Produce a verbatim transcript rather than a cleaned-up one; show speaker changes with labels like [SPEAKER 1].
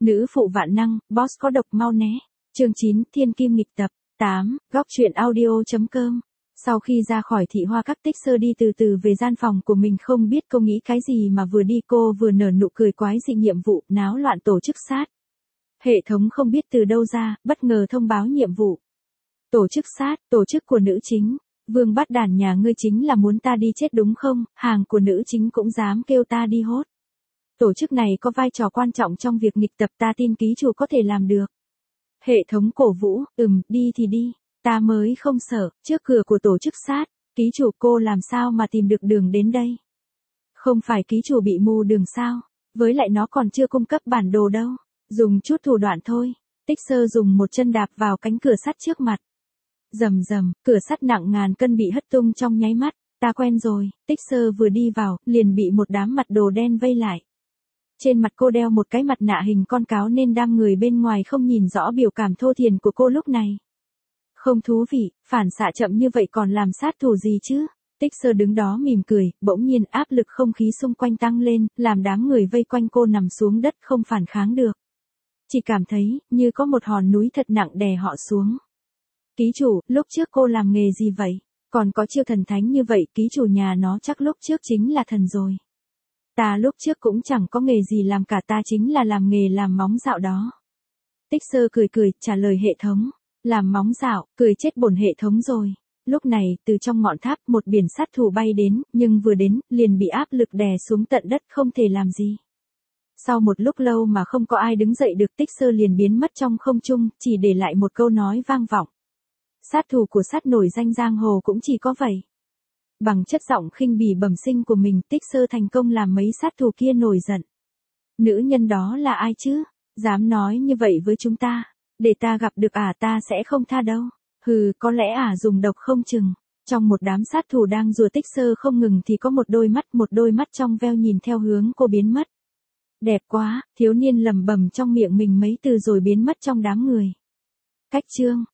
[SPEAKER 1] Nữ phụ vạn năng, boss có độc mau né. Chương chín, Thiên Kim nghịch tập. tám. Góc truyện audio.com. Sau khi ra khỏi thị hoa các, Tích Sơ đi từ từ về gian phòng của mình, không biết cô nghĩ cái gì mà vừa đi cô vừa nở nụ cười quái dị. Nhiệm vụ, náo loạn tổ chức sát. Hệ thống không biết từ đâu ra, bất ngờ thông báo nhiệm vụ. Tổ chức sát, tổ chức của nữ chính. Vương Bát Đản nhà ngươi chính là muốn ta đi chết đúng không? Hàng của nữ chính cũng dám kêu ta đi hốt. Tổ chức này có vai trò quan trọng trong việc nghịch tập, ta tin ký chủ có thể làm được. Hệ thống cổ vũ, ừm, đi thì đi, ta mới không sợ. Trước cửa của tổ chức sát, ký chủ, cô làm sao mà tìm được đường đến đây? Không phải ký chủ bị mù đường sao? Với lại nó còn chưa cung cấp bản đồ đâu. Dùng chút thủ đoạn thôi. Tích Sơ dùng một chân đạp vào cánh cửa sắt trước mặt. Rầm rầm, cửa sắt nặng ngàn cân bị hất tung trong nháy mắt. Ta quen rồi. Tích Sơ vừa đi vào, liền bị một đám mặt đồ đen vây lại. Trên mặt cô đeo một cái mặt nạ hình con cáo nên đám người bên ngoài không nhìn rõ biểu cảm thô thiển của cô lúc này. Không thú vị, phản xạ chậm như vậy còn làm sát thủ gì chứ? Tích Sơ đứng đó mỉm cười, bỗng nhiên áp lực không khí xung quanh tăng lên, làm đám người vây quanh cô nằm xuống đất không phản kháng được. Chỉ cảm thấy, như có một hòn núi thật nặng đè họ xuống. Ký chủ, lúc trước cô làm nghề gì vậy? Còn có chiêu thần thánh như vậy, ký chủ nhà nó chắc lúc trước chính là thần rồi. Ta lúc trước cũng chẳng có nghề gì làm cả, ta chính là làm nghề làm móng dạo đó. Tích Sơ cười cười, trả lời hệ thống. Làm móng dạo, cười chết bổn hệ thống rồi. Lúc này, từ trong ngọn tháp một biển sát thủ bay đến, nhưng vừa đến, liền bị áp lực đè xuống tận đất không thể làm gì. Sau một lúc lâu mà không có ai đứng dậy được, Tích Sơ liền biến mất trong không trung, chỉ để lại một câu nói vang vọng. Sát thủ của sát nổi danh giang hồ cũng chỉ có vậy. Bằng chất giọng khinh bỉ bẩm sinh của mình, Tích Sơ thành công làm mấy sát thủ kia nổi giận. Nữ nhân đó là ai chứ? Dám nói như vậy với chúng ta? Để ta gặp được ả ta sẽ không tha đâu. Hừ, có lẽ ả dùng độc không chừng. Trong một đám sát thủ đang rùa Tích Sơ không ngừng thì có một đôi mắt, một đôi mắt trong veo nhìn theo hướng cô biến mất. Đẹp quá, thiếu niên lẩm bẩm trong miệng mình mấy từ rồi biến mất trong đám người. Cách chương